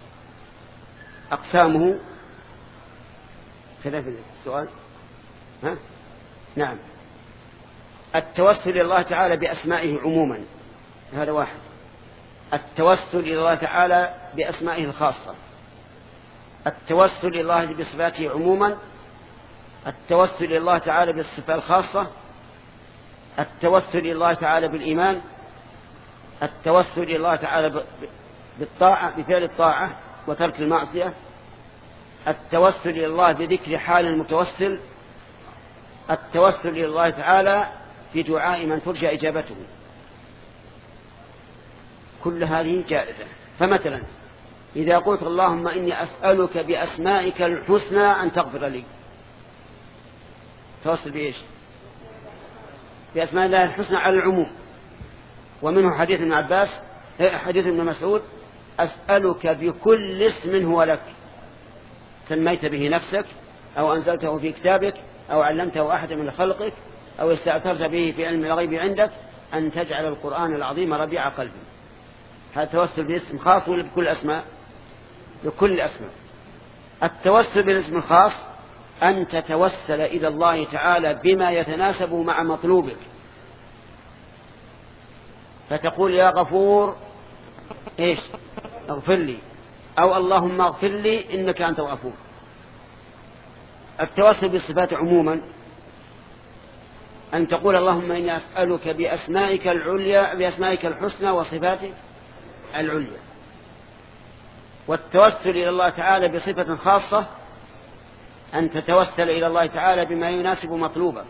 أقسامه كذا في السؤال. ها؟ نعم. التوسل إلى الله تعالى بأسمائه عموما، هذا واحد. التوسل إلى الله تعالى بأسمائه الخاصة، التوسل إلى الله بصفاته عموما، التوسل إلى الله تعالى بالصفات الخاصة، التوسل إلى الله تعالى بالإيمان، التوسل إلى الله تعالى بالطاعة بفعل الطاعة وترك المعصية، التوسل إلى الله بذكر حال المتوسل، التوسل إلى الله تعالى في دعاء من ترجى إجابته. كل هذه جائزة. فمثلا إذا قلت اللهم إني أسألك بأسمائك الحسنى أن تغفر لي، توسل بإيش؟ بأسماء الله الحسنى على العموم. ومنه حديث ابن عباس، حديث ابن مسعود: أسألك بكل اسم هو لك سميت به نفسك أو أنزلته في كتابك أو علمته أحد من خلقك أو استأثرت به في علم الغيب عندك أن تجعل القرآن العظيم ربيع قلبي. هذا توسل باسم خاص ولا بكل أسماء؟ بكل الأسماء. التوسل بالاسم الخاص أن تتوسل إلى الله تعالى بما يتناسب مع مطلوبك، فتقول يا غفور إيش؟ اغفر لي، أو اللهم اغفر لي إنك أنت الغفور. التوسل بالصفات عموما أن تقول اللهم إني أسألك بأسمائك العليا بأسمائك الحسنى وصفاتك العليا. والتوسل إلى الله تعالى بصفة خاصة أن تتوسل إلى الله تعالى بما يناسب مطلوبك،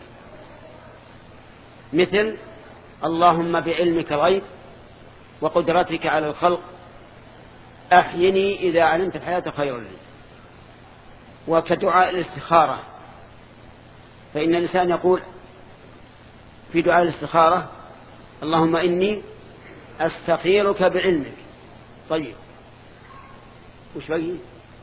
مثل اللهم بعلمك الغيب وقدرتك على الخلق أحيني إذا علمت الحياة خيرا لي. وكدعاء الاستخارة، فإن الإنسان يقول في دعاء الاستخارة اللهم إني أستخيرك بعلمك. طيب وش بقي؟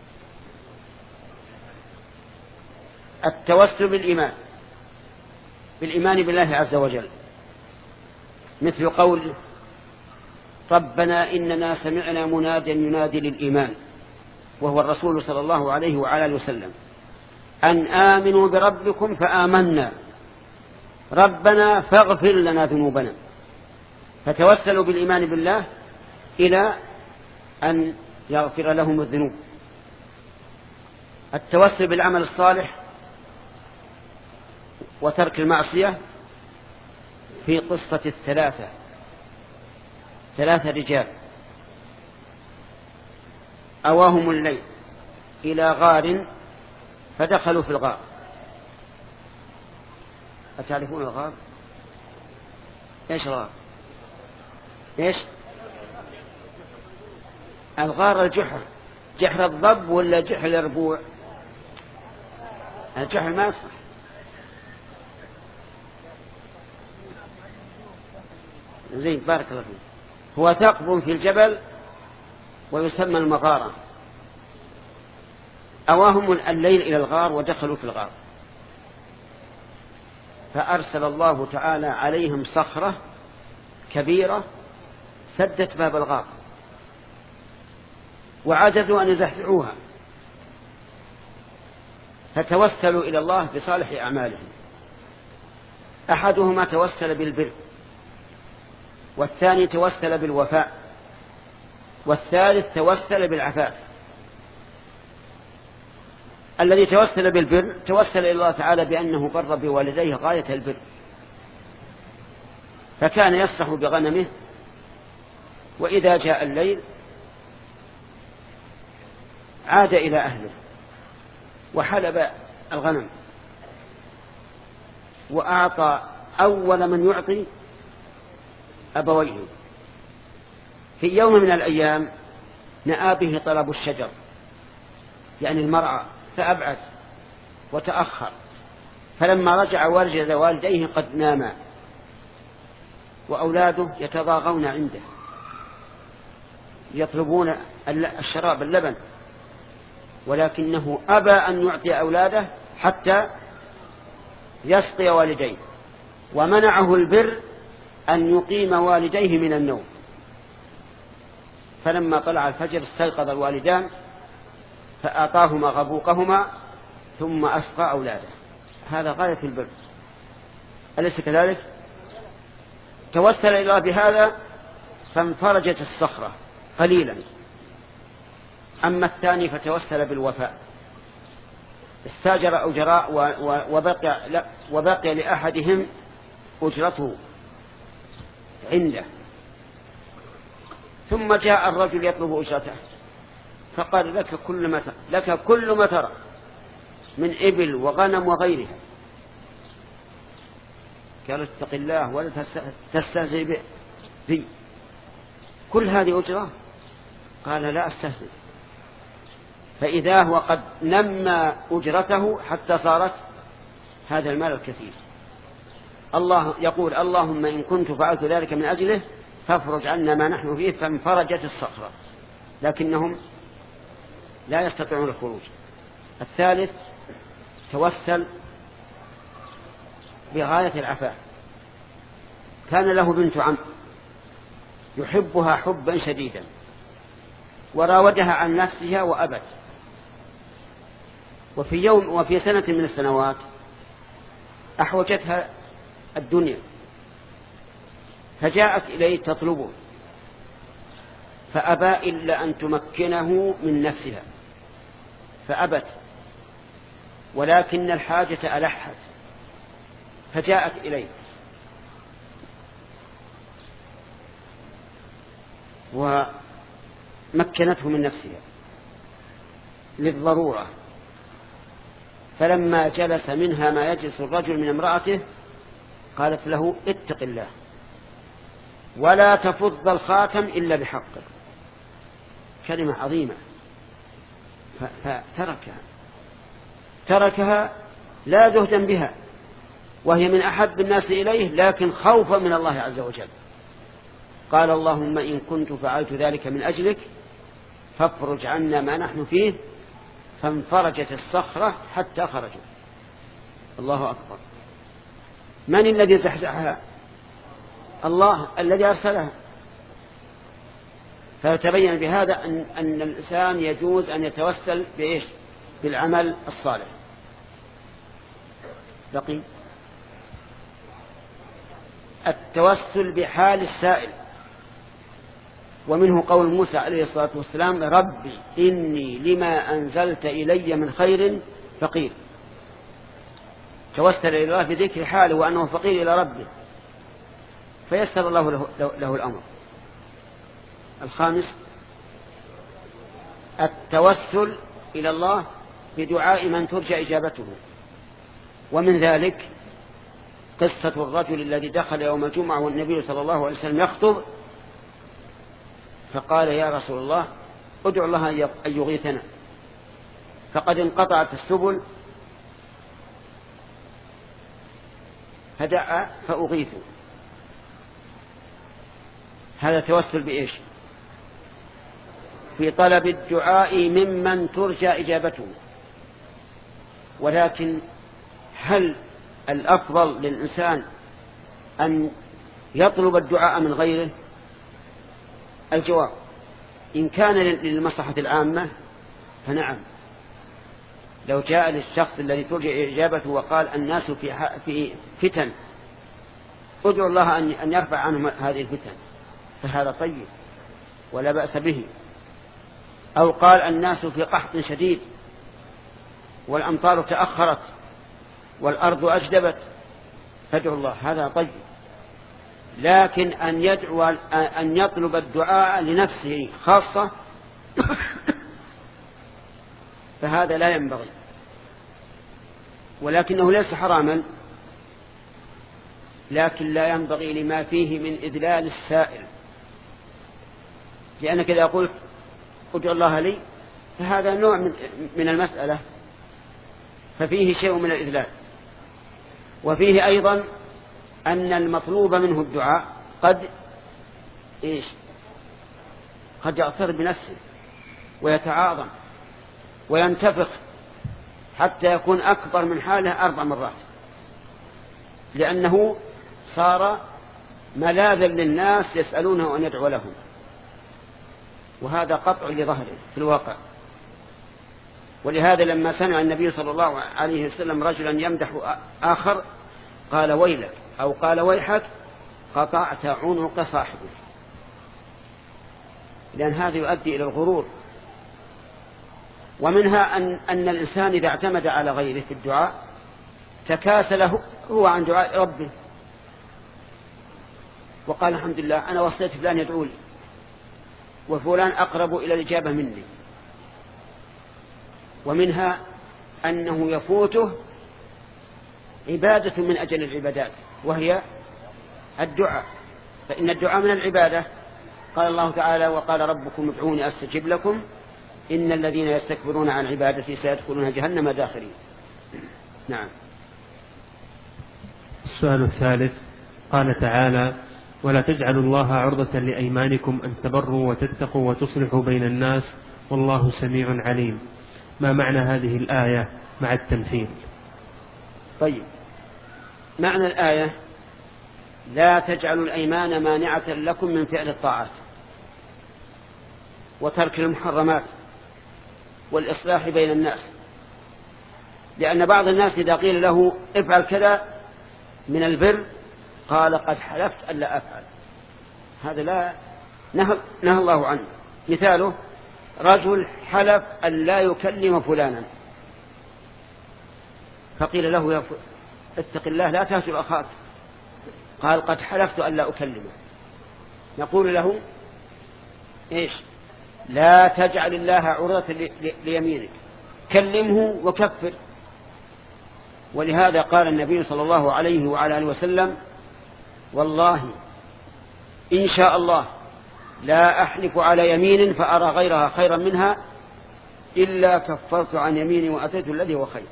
التوسل بالإيمان بالإيمان بالله عز وجل، مثل قول ربنا إننا سمعنا مناديا ينادي للإيمان وهو الرسول صلى الله عليه وعلى آله وسلم أن آمنوا بربكم فآمنا ربنا فاغفر لنا ذنوبنا. فتوسلوا بالإيمان بالله إلى أن يغفر لهم الذنوب. التوسل بالعمل الصالح وترك المعصية في قصة الثلاثة ثلاثة رجال أواهم الليل إلى غار فدخلوا في الغار. أتعرفون الغار؟ إيش الغار؟ إيش الغار؟ الجحر، جحر الضب ولا جحر الربوع؟ الجحر ما يصح. زين بارك الله فيك. هو ثقب في الجبل ويسمى المغارة. أواهم الليل إلى الغار ودخلوا في الغار، فأرسل الله تعالى عليهم صخرة كبيرة سدت باب الغار وعجزوا أن يزحزحوها، فتوسلوا إلى الله بصالح أعمالهم. أحدهما توسل بالبر، والثاني توسل بالوفاء، والثالث توسل بالعفاف. الذي توسل بالبر توسل إلى الله تعالى بأنه بر بوالديه غاية البر، فكان يسرح بغنمه وإذا جاء الليل عاد إلى أهله وحلب الغنم وأعطى أول من يعطي أبويه. في يوم من الأيام نأى به طلب الشجر يعني المرعى فأبعد وتأخر، فلما رجع وجد والديه قد ناما وأولاده يتضاغون عنده يطلبون الشراب اللبن، ولكنه أبى أن يعطي أولاده حتى يسقي والديه، ومنعه البر أن يقيم والديه من النوم. فلما طلع الفجر استيقظ الوالدان فأعطاهما غبوقهما ثم أسقى أولاده. هذا غاية البر، أليس كذلك؟ توسل إلى الله بهذا فانفرجت الصخرة قليلا. أما الثاني فتوسل بالوفاء، استاجر أجراء وبقي, لا وبقي لأحدهم أجرته عنده، ثم جاء الرجل يطلب أجرته فقال لك كل ما لك كل ما ترى من إبل وغنم وغيرها. قال اتق الله ولا تستهزئ بي، كل هذه أجرة؟ قال لا أستهزئ. فإذا هو قد نمى أجرته حتى صارت هذا المال الكثير. الله يقول اللهم إن كنت فعلت ذلك من أجله فافرج عنا ما نحن فيه، فانفرجت الصخرة، لكنهم لا يستطيعون الخروج. الثالث توسل بغاية العفاف. كان له بنت عم يحبها حبا شديدا وراودها عن نفسها وأبت، وفي يوم وفي سنة من السنوات أحوجتها الدنيا فجاءت إليه تطلبه، فأبى إلا أن تمكنه من نفسها فأبت، ولكن الحاجة ألحت فجاءت إليه ومكنته من نفسها للضرورة، فلما جلس منها ما يجلس الرجل من امرأته قالت له اتق الله ولا تفض الخاتم إلا بحقه، كلمة عظيمة، فتركها تركها لا زهدا بها، وهي من أحب الناس إليه، لكن خوفا من الله عز وجل. قال اللهم إن كنت فعلت ذلك من أجلك فافرج عنا ما نحن فيه، فانفرجت الصخرة حتى خرجوا. الله أكبر. من الذي زحزحها؟ الله الذي أرسلها. فتبين بهذا أن, أن الإنسان يجوز أن يتوسل بإيش؟ بالعمل الصالح. بقي التوسل بحال السائل، ومنه قول موسى عليه الصلاة والسلام ربي إني لما أنزلت إلي من خير فقير. توسل إلى الله بذكر حاله وأنه فقير إلى ربه، فيسر الله له, له الأمر. الخامس التوسل إلى الله بدعاء من ترجى إجابته، ومن ذلك قصة الرجل الذي دخل يوم الجمعة والنبي صلى الله عليه وسلم يخطب، فقال يا رسول الله ادعو الله أن يغيثنا فقد انقطعت السبل، فدعا فأغيثوا. هذا توسل بإيش؟ في طلب الدعاء ممن ترجى إجابته. ولكن هل الأفضل للإنسان أن يطلب الدعاء من غيره؟ الجواب إن كان للمصلحة العامة فنعم. لو جاء للشخص الذي ترجى إجابته وقال الناس في في فتن ادعو الله أن يرفع عنهم هذه الفتن، فهذا طيب ولا بأس به. أو قال الناس في قحط شديد والأمطار تأخرت والأرض أجدبت فادعو الله، هذا طيب. لكن أن يدعو أن يطلب الدعاء لنفسه خاصة فهذا لا ينبغي، ولكنه ليس حراما، لكن لا ينبغي لما فيه من إذلال السائل. لأنك إذا قلت ادعو الله لي فهذا نوع من المسألة، ففيه شيء من الإذلال. وفيه أيضا أن المطلوب منه الدعاء قد إيش قد يغتر بنفسه ويتعاظم وينتفخ حتى يكون أكبر من حاله أربع مرات، لأنه صار ملاذا للناس يسألونه أن يدعو لهم، وهذا قطع لظهره في الواقع. ولهذا لما سمع النبي صلى الله عليه وسلم رجلا يمدح آخر قال ويلك أو قال ويحك قطعت عنق صاحبه، لأن هذا يؤدي إلى الغرور. ومنها أن, أن الإنسان إذا اعتمد على غيره في الدعاء تكاسل هو عن دعاء ربه وقال الحمد لله أنا وصيت فلان يدعو لي وفلان أقرب إلى الإجابة مني. ومنها أنه يفوته عبادة من أجل العبادات وهي الدعاء، فإن الدعاء من العبادة. قال الله تعالى وقال ربكم ادعوني أستجب لكم إن الذين يستكبرون عن عبادتي سيدخلون جهنم داخرين. نعم. السؤال الثالث قال تعالى ولا تجعلوا الله عرضة لأيمانكم أن تبروا وتتقوا وتصلحوا بين الناس والله سميع عليم. ما معنى هذه الآية مع التمثيل؟ طيب، معنى الآية لا تجعلوا الأيمان مانعة لكم من فعل الطاعات وترك المحرمات والإصلاح بين الناس، لأن بعض الناس إذا قيل له افعل كذا من البر قال قد حلفت ألا أفعل. هذا لا نهى, نهى الله عنه. مثاله رجل حلف أن لا يكلم فلانا فقيل له اتق الله لا تهجر أخاك. قال قد حلفت أن لا أكلمه. نقول له إيش؟ لا تجعل الله عرضة ليمينك، كلمه وكفر. ولهذا قال النبي صلى الله عليه وعلى آله وسلم والله إن شاء الله لا أحلف على يمين فأرى غيرها خيرا منها إلا كفرت عن يميني وأتيت الذي هو خير.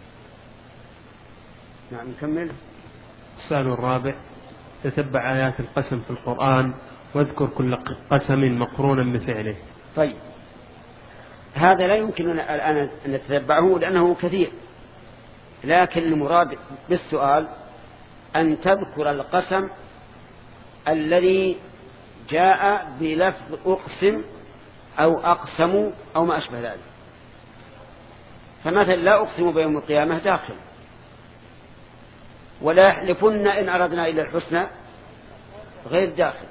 نعم نكمل. السؤال الرابع: تتبع آيات القسم في القرآن واذكر كل قسم مقرونا بفعله. طيب هذا لا يمكن الآن أن نتتبعه لأنه كثير، لكن المراد بالسؤال أن تذكر القسم الذي جاء بلفظ أقسم أو أقسم أو ما أشبه ذلك. فمثلا لا أقسم بيوم القيامة داخل، ولا يحلفن إن أردنا إلا الحسنى غير داخل،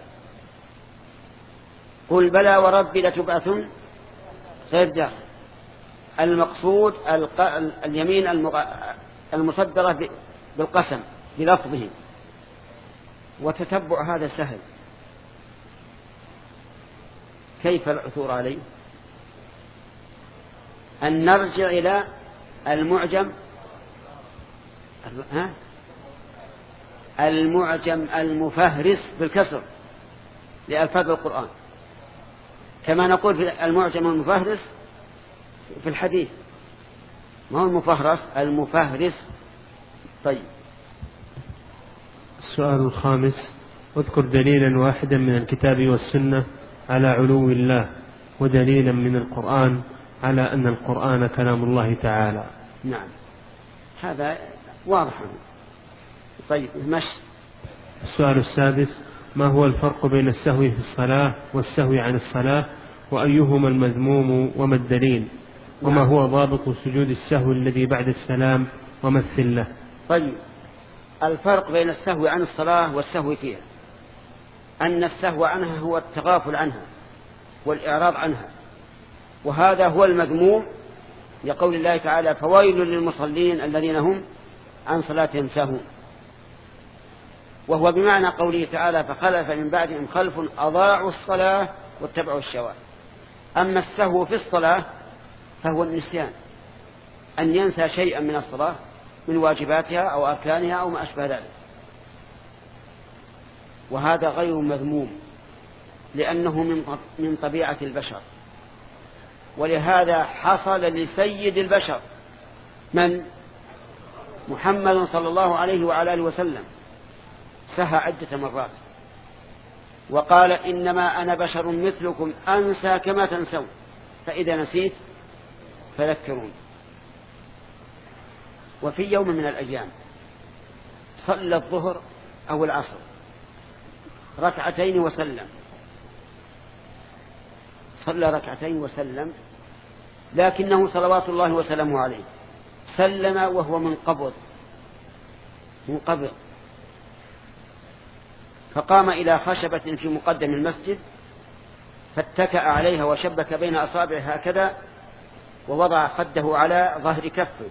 قل بلى وربي لتبعثن غير داخل. المقصود اليمين المصدرة بالقسم بلفظه، وتتبع هذا سهل. كيف العثور عليه؟ أن نرجع إلى المعجم ها؟ المعجم المفهرس بالكسر لألفاظ القرآن، كما نقول في المعجم المفهرس في الحديث، ما هو المفهرس، المفهرس. طيب السؤال الخامس: اذكر دليلا واحدا من الكتاب والسنة على علو الله، ودليلا من القرآن على أن القرآن كلام الله تعالى. نعم هذا واضح. طيب مش السؤال السادس: ما هو الفرق بين السهو في الصلاة والسهو عن الصلاة، وأيهما المذموم وما الدليل، وما هو ضابط سجود السهو الذي بعد السلام ومثل له؟ طيب الفرق بين السهو عن الصلاة والسهو فيها أن السهو عنها هو التغافل عنها والإعراض عنها، وهذا هو المذموم لقول الله تعالى فويل للمصلين الذين هم عن صلاتهم ساهون، وهو بمعنى قوله تعالى فخلف من بعدهم خلف أضاعوا الصلاة واتبعوا الشهوات. أما السهو في الصلاة فهو النسيان، أن ينسى شيئا من الصلاة من واجباتها أو أركانها أو ما أشبه ذلك، وهذا غير مذموم لأنه من طبيعة البشر. ولهذا حصل لسيد البشر من محمد صلى الله عليه وعلى آله وسلم سهى عدة مرات وقال إنما أنا بشر مثلكم أنسى كما تنسون فإذا نسيت فذكرون. وفي يوم من الأيام صلى الظهر أو العصر ركعتين وسلم، صلى ركعتين وسلم، لكنه صلوات الله وسلامه عليه سلم وهو منقبض منقبض فقام إلى خشبة في مقدم المسجد فاتكأ عليها وشبك بين أصابعه هكذا ووضع خده على ظهر كفه.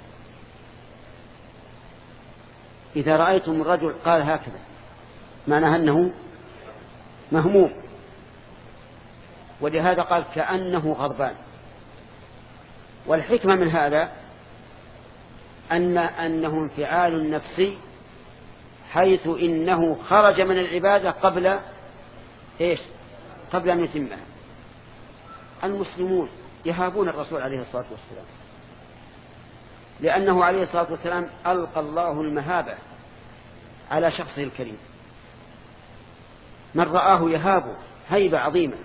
إذا رأيتم الرجل قال هكذا معناها أنه مهموم، ولهذا قال كأنه غضبان. والحكمة من هذا أن أنه انفعال نفسي، حيث إنه خرج من العبادة قبل إيش؟ قبل أن يتمها. المسلمون يهابون الرسول عليه الصلاة والسلام لأنه عليه الصلاة والسلام ألقى الله المهابة على شخصه الكريم، من رآه يهابه هيبة عظيمة،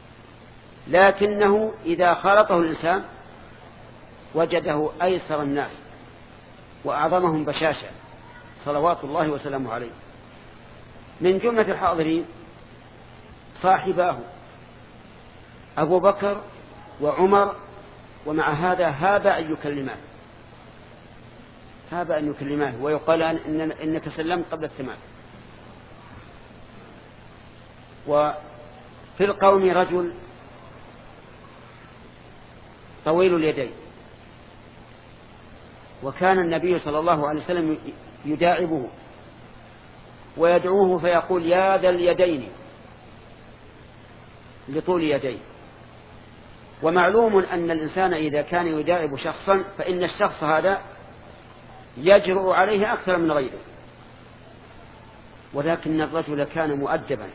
لكنه إذا خالطه الإنسان وجده أيسر الناس وأعظمهم بشاشة صلوات الله وسلامه عليه. من جملة الحاضرين صاحباه أبو بكر وعمر، ومع هذا هاب أن يكلماه هاب أن يكلماه ويقال إن إنك سلمت قبل التمام. وفي القوم رجل طويل اليدين، وكان النبي صلى الله عليه وسلم يداعبه ويدعوه فيقول يا ذا اليدين لطول يديه. ومعلوم أن الإنسان إذا كان يداعب شخصا فإن الشخص هذا يجرؤ عليه أكثر من غيره، ولكن الرجل كان مؤدبا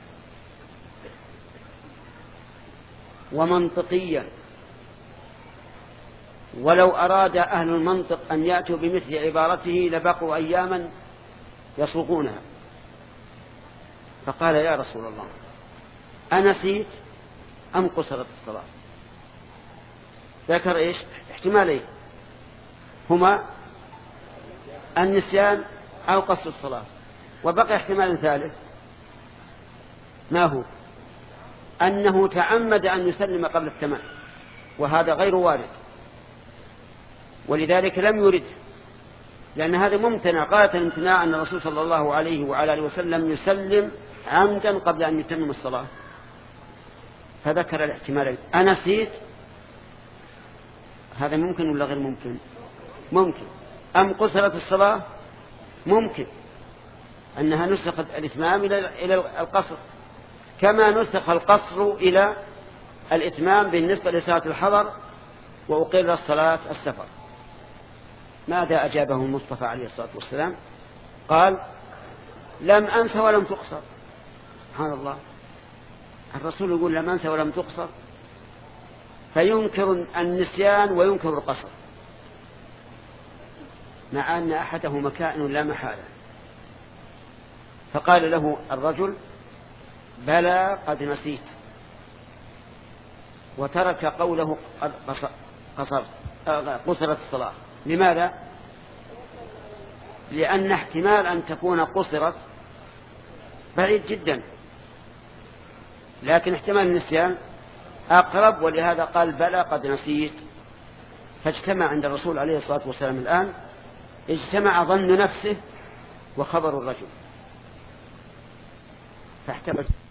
ومنطقيا، ولو أراد أهل المنطق أن يأتوا بمثل عبارته لبقوا أياما يصوغونها. فقال يا رسول الله أنسيت أم قصرت الصلاة؟ ذكر إيش احتمالين هما النسيان أو قصر الصلاة، وبقي احتمال ثالث ما هو؟ أنه تعمد أن يسلم قبل التمام، وهذا غير وارد، ولذلك لم يرد، لأن هذا ممتنع غاية الامتناع أن الرسول صلى الله عليه وعلى آله وسلم يسلم عمدا قبل أن يتمم الصلاة. فذكر الاحتمالين أنسيت، هذا ممكن ولا غير ممكن؟ ممكن. أم قصرت الصلاة؟ ممكن أنها نسخت الإتمام إلى القصر، كما نسخ القصر إلى الإتمام بالنسبة لصلاة الحضر وأقر الصلاة السفر. ماذا أجابه المصطفى عليه الصلاة والسلام؟ قال لم أنس ولم تقصر. سبحان الله، الرسول يقول لم أنس ولم تقصر، فينكر النسيان وينكر القصر، مع أن أحدهما كائن لا محالة. فقال له الرجل بلى قد نسيت، وترك قوله قصرت قصرت الصلاة. لماذا؟ لأن احتمال أن تكون قصرت بعيد جدا، لكن احتمال النسيان أقرب، ولهذا قال بلى قد نسيت. فاجتمع عند الرسول عليه الصلاة والسلام الآن، اجتمع ظن نفسه وخبر الرجل، فاحتمل